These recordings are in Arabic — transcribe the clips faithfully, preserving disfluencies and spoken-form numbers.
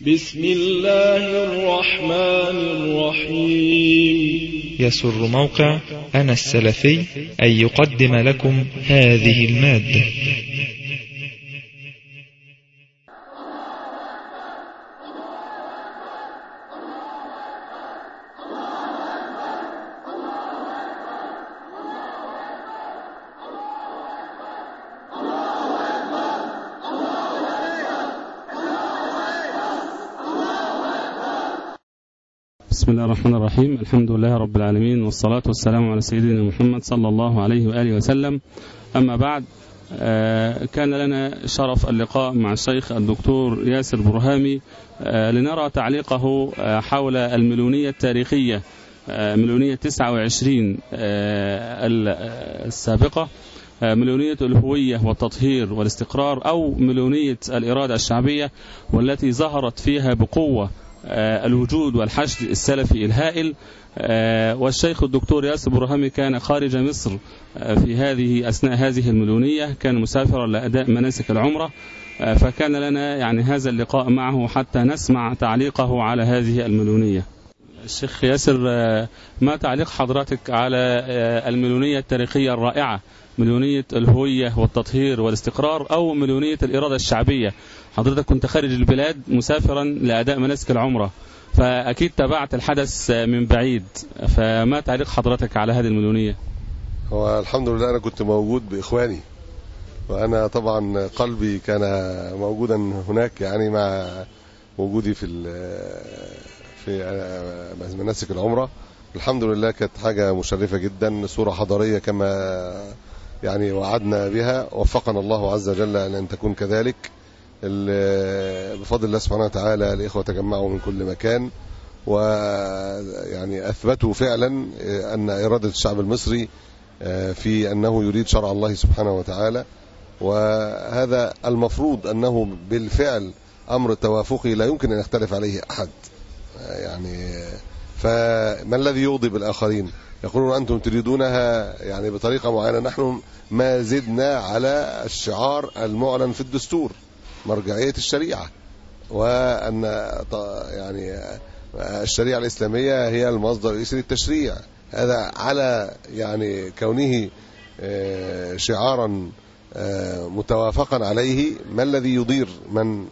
بسم الله الرحمن الرحيم. يسر موقع أنا السلفي أن يقدم لكم هذه المادة. بسم الله الرحمن الرحيم. الحمد لله رب العالمين، والصلاة والسلام على سيدنا محمد صلى الله عليه وآله وسلم. أما بعد، كان لنا شرف اللقاء مع الشيخ الدكتور ياسر برهامي لنرى تعليقه حول المليونية التاريخية، مليونية تسعة وعشرين السابقة، مليونية الهوية والتطهير والاستقرار، أو مليونية الإرادة الشعبية، والتي ظهرت فيها بقوة الوجود والحشد السلفي الهائل. والشيخ الدكتور ياسر برهامي كان خارج مصر في هذه أثناء هذه المليونية، كان مسافرا لأداء مناسك العمرة، فكان لنا يعني هذا اللقاء معه حتى نسمع تعليقه على هذه المليونية. الشيخ ياسر، ما تعليق حضرتك على المليونية التاريخية الرائعة، مليونية الهوية والتطهير والاستقرار، أو مليونية الإرادة الشعبية؟ حضرتك كنت خارج البلاد مسافرا لأداء مناسك العمرة، فأكيد تابعت الحدث من بعيد، فما تعليق حضرتك على هذه المليونية؟ هو الحمد لله أنا كنت موجود بإخواني، وأنا طبعا قلبي كان موجودا هناك، يعني مع وجودي في في مناسك العمرة. الحمد لله كانت حاجة مشرفة جدا، صورة حضارية كما يعني وعدنا بها، وفقنا الله عز وجل أن تكون كذلك. بفضل الله سبحانه وتعالى الإخوة تجمعوا من كل مكان، ويعني أثبتوا فعلا أن إرادة الشعب المصري في أنه يريد شرع الله سبحانه وتعالى، وهذا المفروض أنه بالفعل أمر توافقي لا يمكن أن يختلف عليه أحد. يعني فما الذي يغضب الآخرين؟ يقولون أنتم تريدونها يعني بطريقة معينة، نحن ما زدنا على الشعار المعلن في الدستور، مرجعية الشريعة، وأن يعني الشريعة الإسلامية هي المصدر الرئيسي للتشريع. هذا على يعني كونه شعارا متوافقا عليه، ما الذي يضير من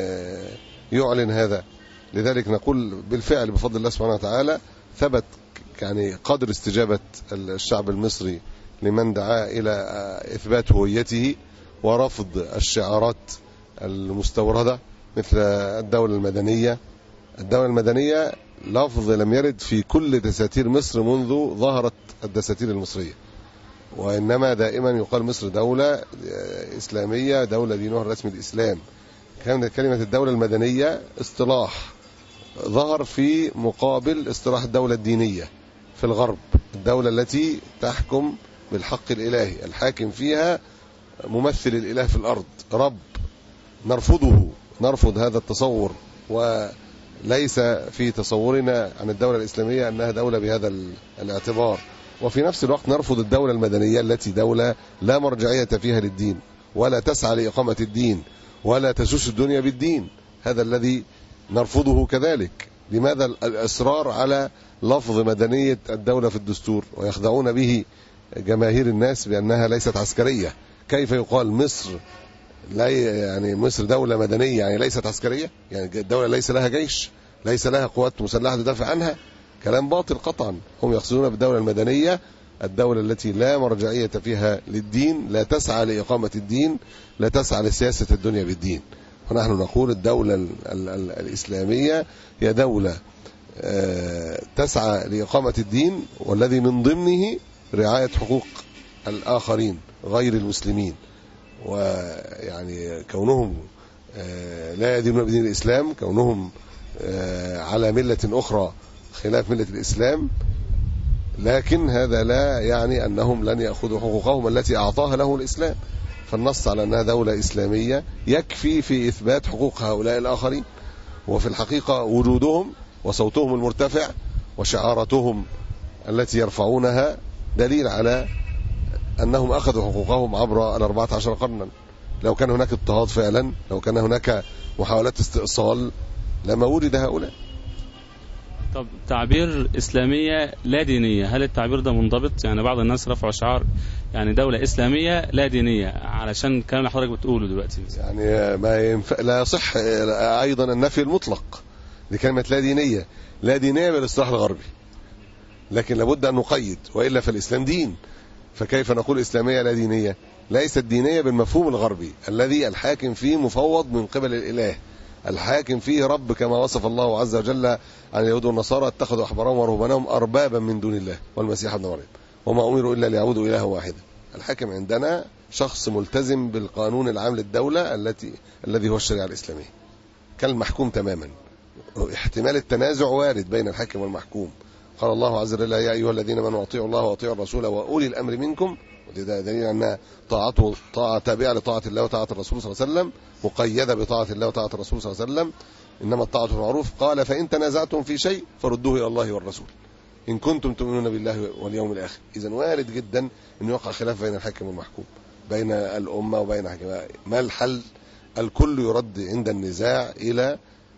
يعلن هذا؟ لذلك نقول بالفعل بفضل الله سبحانه وتعالى ثبت يعني قدر استجابة الشعب المصري لمن دعا إلى إثبات هويته ورفض الشعارات المستوردة مثل الدولة المدنية. الدولة المدنية لفظ لم يرد في كل دساتير مصر منذ ظهرت الدساتير المصرية، وإنما دائما يقال مصر دولة إسلامية، دولة دينها الرسمي الإسلام. كانت كلمة الدولة المدنية اصطلاح ظهر في مقابل اصطلاح الدولة الدينية في الغرب، الدولة التي تحكم بالحق الإلهي، الحاكم فيها ممثل الإله في الأرض، رب. نرفضه، نرفض هذا التصور، وليس في تصورنا عن الدولة الإسلامية أنها دولة بهذا الاعتبار. وفي نفس الوقت نرفض الدولة المدنية التي دولة لا مرجعية فيها للدين، ولا تسعى لإقامة الدين، ولا تسوس الدنيا بالدين. هذا الذي نرفضه كذلك. لماذا الإصرار على لفظ مدنية الدولة في الدستور، ويخدعون به جماهير الناس بأنها ليست عسكرية؟ كيف يقال مصر لا يعني مصر دولة مدنية يعني ليست عسكرية؟ يعني الدولة ليس لها جيش، ليس لها قوات مسلحة تدافع عنها؟ كلام باطل قطعا. هم يقصدون بالدولة المدنية الدولة التي لا مرجعية فيها للدين، لا تسعى لإقامة الدين، لا تسعى لسياسة الدنيا بالدين. ونحن نقول الدولة الإسلامية هي دولة تسعى لإقامة الدين، والذي من ضمنه رعاية حقوق الآخرين غير المسلمين. ويعني كونهم لا يدينون بدين الإسلام، كونهم على ملة أخرى خلاف ملة الإسلام، لكن هذا لا يعني أنهم لن يأخذوا حقوقهم التي أعطاها له الإسلام. فالنص على أنها دولة إسلامية يكفي في إثبات حقوق هؤلاء الآخرين. وفي الحقيقة وجودهم وصوتهم المرتفع وشعاراتهم التي يرفعونها دليل على أنهم أخذوا حقوقهم عبر الأربعة عشر قرنا. لو كان هناك اضطهاد فعلا، لو كان هناك محاولات استئصال لما ولد هؤلاء. طب تعبير إسلامية لا دينية، هل التعبير ده منضبط؟ يعني بعض الناس رفعوا شعار يعني دولة إسلامية لا دينية علشان الكلام اللي حضرتك بتقوله دلوقتي. يعني ما ينفع، لا يصح أيضا النفي المطلق لكلمة لا دينية. لا دينية بالاصطلاح الغربي، لكن لابد أن نقيد، وإلا فالإسلام دين، فكيف نقول إسلامية لا دينية؟ ليست دينية بالمفهوم الغربي الذي الحاكم فيه مفوض من قبل الإله، الحاكم فيه رب، كما وصف الله عز وجل عن اليهود والنصارى: اتخذوا أحبارهم ورهبانهم أربابا من دون الله والمسيح ابن مريم وما أمروا إلا ليعبدوا إلها واحدا. الحاكم عندنا شخص ملتزم بالقانون العام للدولة التي الذي هو الشريعة الإسلامية كالمحكوم تماما. احتمال التنازع وارد بين الحاكم والمحكوم. قال الله عز وجل: يا أيها الذين آمنوا أطيعوا الله وأطيعوا الرسول وأولي الأمر منكم. وده دليل أن طاعته طاعة تابعة لطاعة الله وطاعة الرسول صلى الله عليه وسلم، مقيدة بطاعة الله وطاعة الرسول صلى الله عليه وسلم. إنما الطاعة بالمعروف. قال: فإن تنازعتم في شيء فردوه إلى الله والرسول إن كنتم تؤمنون بالله واليوم الآخر. إذا وارد جدا أن يوقع خلاف بين الحاكم والمحكوم، بين الأمة وبين حكم. ما الحل؟ الكل يرد عند النزاع إلى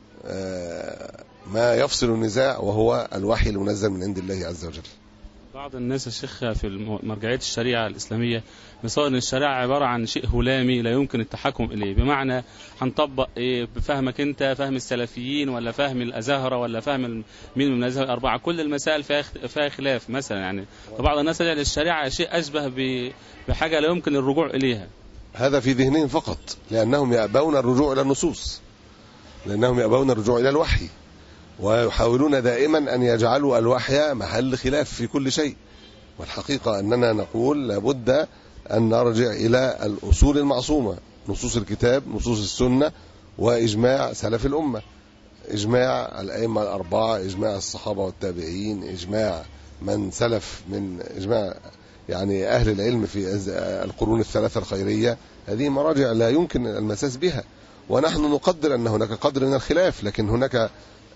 ما يفصل النزاع، وهو الوحي المنزل من عند الله عز وجل. بعض الناس الشيخ في مرجعية الشريعة الإسلامية بيصور أن الشريعة عبارة عن شيء هلامي لا يمكن التحكم إليه، بمعنى هنطبق إيه بفهمك أنت، فهم السلفيين ولا فهم الأزهرة ولا فهم مين من المذاهب الأربعة، كل المسائل فيها خلاف مثلا. يعني فبعض الناس يجعل الشريعة شيء أشبه بحاجة لا يمكن الرجوع إليها. هذا في ذهنهم فقط، لأنهم يأبون الرجوع إلى النصوص، لأنهم يأبون الرجوع إلى الوحي، ويحاولون دائما أن يجعلوا الوحي محل خلاف في كل شيء. والحقيقة أننا نقول لابد أن نرجع إلى الأصول المعصومة، نصوص الكتاب، نصوص السنة، وإجماع سلف الأمة، إجماع الأئمة الأربعة، إجماع الصحابة والتابعين، إجماع من سلف من إجماع يعني أهل العلم في القرون الثلاثة الخيرية. هذه مراجع لا يمكن المساس بها، ونحن نقدر أن هناك قدر من الخلاف، لكن هناك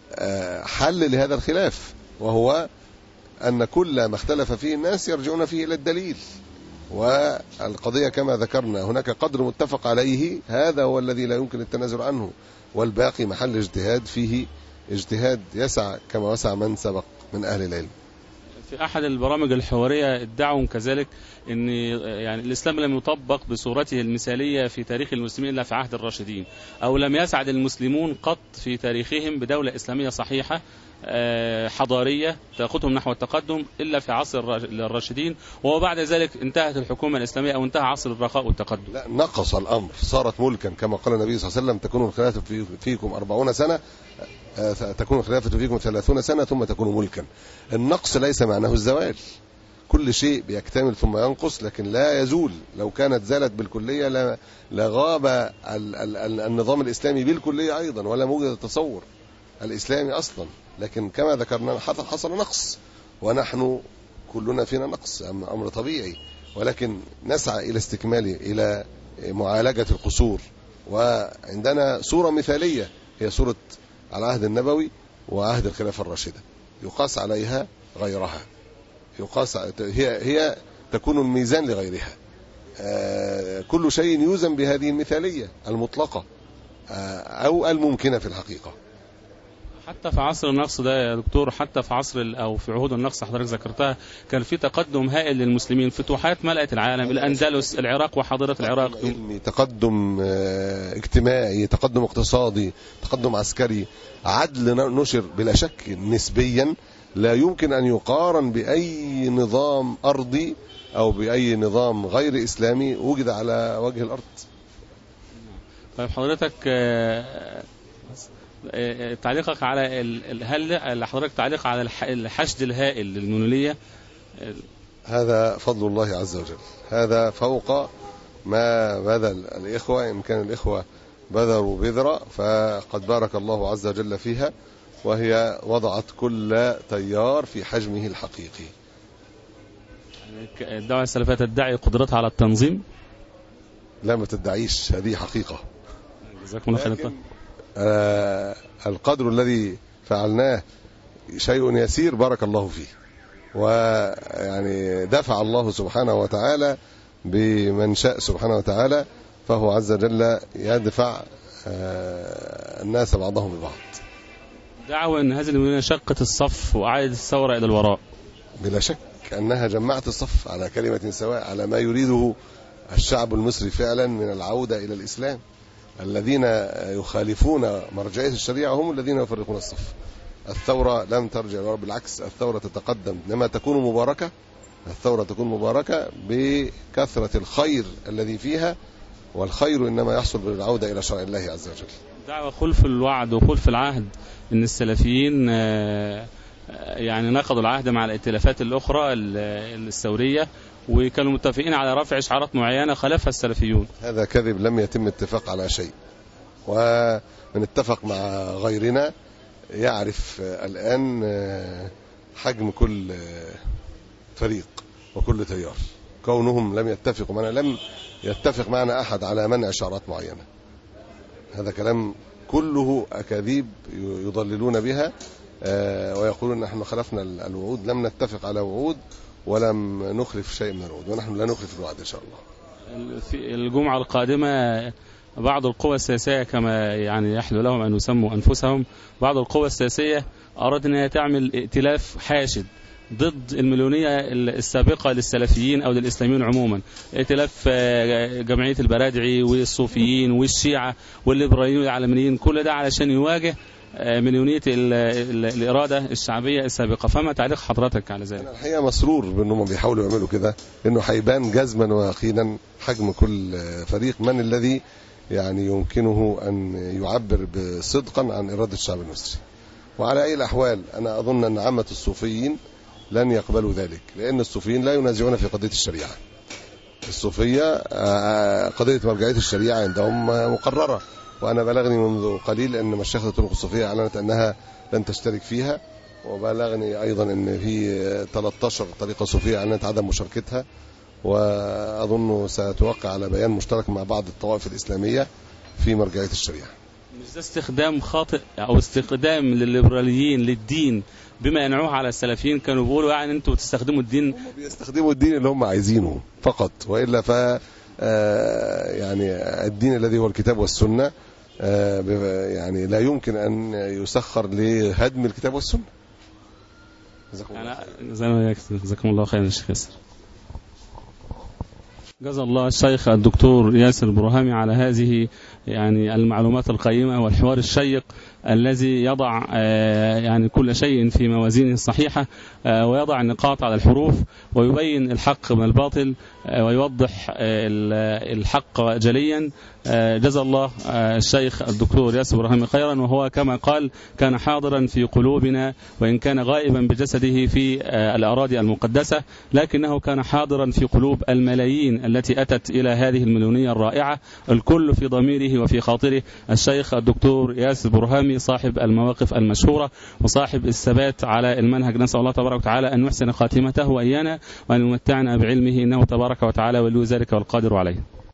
حل لهذا الخلاف، وهو أن كل ما اختلف فيه الناس يرجعون فيه إلى الدليل. والقضية كما ذكرنا هناك قدر متفق عليه، هذا هو الذي لا يمكن التنازل عنه، والباقي محل اجتهاد فيه اجتهاد يسع كما وسع من سبق من أهل العلم. في أحد البرامج الحوارية ادعوا كذلك أن يعني الإسلام لم يطبق بصورته المثالية في تاريخ المسلمين إلا في عهد الراشدين، أو لم يسعد المسلمون قط في تاريخهم بدولة إسلامية صحيحة حضارية تأخذهم نحو التقدم إلا في عصر الراشدين، وبعد ذلك انتهت الحكومة الإسلامية أو انتهى عصر الرخاء والتقدم. لا، نقص الأمر، صارت ملكا كما قال النبي صلى الله عليه وسلم: تكون الخلافة فيكم أربعون سنة، تكون الخلافة فيكم ثلاثون سنة ثم تكون ملكا. النقص ليس معناه الزوال، كل شيء بيكتمل ثم ينقص، لكن لا يزول. لو كانت زالت بالكلية لغاب النظام الإسلامي بالكلية أيضا، ولا موجد التصور الإسلامي أصلا. لكن كما ذكرنا حصل نقص، ونحن كلنا فينا نقص، أمر طبيعي، ولكن نسعى إلى استكماله، إلى معالجة القصور. وعندنا صورة مثالية هي صورة العهد النبوي وعهد الخلافة الراشدة، يقاس عليها غيرها، يقاس هي هي تكون الميزان لغيرها. آه كل شيء يوزن بهذه المثالية المطلقة آه أو الممكنة في الحقيقة. حتى في عصر النقص ده يا دكتور، حتى في عصر أو في عهود النقص حضرتك ذكرتها، كان في تقدم هائل للمسلمين، فتوحات ملأت العالم، الأندلس، العراق وحاضرة العراق، تقدم اجتماعي، تقدم اقتصادي، تقدم عسكري، عدل نشر بلا شك نسبيا لا يمكن أن يقارن بأي نظام أرضي أو بأي نظام غير إسلامي وجد على وجه الأرض. طيب حضرتك تعليقك على هل حضرتك تعليق على الحشد الهائل للنونية؟ هذا فضل الله عز وجل، هذا فوق ما بذل الإخوة، إن كان الإخوة بذروا بذرة فقد بارك الله عز وجل فيها، وهي وضعت كل تيار في حجمه الحقيقي. الدعوة السلفية تدعي قدرتها على التنظيم؟ لا، ما تدعيش، هذه حقيقة. جزاكم الله خير. آه القدر الذي فعلناه شيء يسير بارك الله فيه، ويعني دفع الله سبحانه وتعالى بمن شاء سبحانه وتعالى، فهو عز وجل يدفع آه الناس بعضهم ببعض. دعوة أن هذه المليونية شقت الصف وأعادت الثورة إلى الوراء. بلا شك أنها جمعت الصف على كلمة سواء، على ما يريده الشعب المصري فعلا من العودة إلى الإسلام. الذين يخالفون مرجعية الشريعة هم الذين يفرقون الصف. الثورة لم ترجع للوراء، بالعكس الثورة تتقدم. لما تكون مباركة، الثورة تكون مباركة بكثرة الخير الذي فيها، والخير إنما يحصل بالعودة إلى شرع الله عز وجل. دعوة خلف الوعد وخلف العهد، إن السلفيين يعني نقضوا العهد مع الائتلافات الأخرى الثورية وكانوا متفقين على رفع شعارات معينة خالفها السلفيون. هذا كذب، لم يتم اتفاق على شيء، ومن اتفق مع غيرنا يعرف الآن حجم كل فريق وكل تيار. كونهم لم يتفقوا معنا، لم يتفق معنا أحد على منع شعارات معينة. هذا كلام كله أكاذيب يضللون بها ويقولون نحن خلفنا الوعود. لم نتفق على وعود ولم نخلف شيء من الوعود، ونحن لا نخلف الوعد إن شاء الله. في الجمعة القادمة بعض القوى السياسية كما يعني يحلو لهم أن يسموا أنفسهم، بعض القوى السياسية أراد أنها تعمل ائتلاف حاشد ضد المليونية السابقة للسلفيين أو للإسلاميين عموما، ائتلاف جمعية البرادعي والصوفيين والشيعة والليبراليين والعلمانيين، كل ده علشان يواجه مليونية الإرادة الشعبية السابقة. فما تعليق حضرتك على ذلك؟ أنا الحقيقة مسرور بأنهم بيحاولوا يعملوا كده، إنه هيبان جزما ويقينا حجم كل فريق من الذي يعني يمكنه أن يعبر بصدقا عن إرادة الشعب المصري. وعلى أي الأحوال أنا أظن أن عامة الصوفيين لن يقبلوا ذلك، لأن الصوفيين لا ينازعون في قضية الشريعة. الصوفية قضية مرجعية الشريعة عندهم مقررة، وأنا بلغني منذ قليل أن مشايخ الطرق الصوفية أعلنت أنها لن تشترك فيها، وبلغني أيضا أن في ثلاثة عشر طريقة صوفية أعلنت عدم مشاركتها، وأظن ستوقع على بيان مشترك مع بعض الطوائف الإسلامية في مرجعية الشريعة. مش ده استخدام خاطئ أو استخدام للليبراليين للدين بما ينعوه على السلفيين؟ كانوا بيقولوا يعني أنتوا بتستخدموا الدين، هم بيستخدموا الدين اللي هم عايزينه فقط، وإلا ف يعني الدين الذي هو الكتاب والسنة يعني لا يمكن أن يسخر لهدم الكتاب والسنة. جزاكم الله خيرا يا شيخ ياسر. جزا الله الشيخ الدكتور ياسر برهامي على هذه يعني المعلومات القيمة والحوار الشيق الذي يضع يعني كل شيء في موازينه الصحيحة، ويضع النقاط على الحروف، ويبين الحق من الباطل، ويوضح الحق جليا. جزا الله الشيخ الدكتور ياسر برهامي خيرا، وهو كما قال كان حاضرا في قلوبنا، وإن كان غائبا بجسده في الأراضي المقدسة، لكنه كان حاضرا في قلوب الملايين التي أتت إلى هذه المليونية الرائعة. الكل في ضميره وفي خاطره الشيخ الدكتور ياسر برهامي، صاحب المواقف المشهورة وصاحب الثبات على المنهج. نسأل الله تبارك وتعالى أن يحسن خاتمته وإيانا، وأن يمتعنا بعلمه، إنه تبارك وتعالى ولي ذلك والقادر عليه.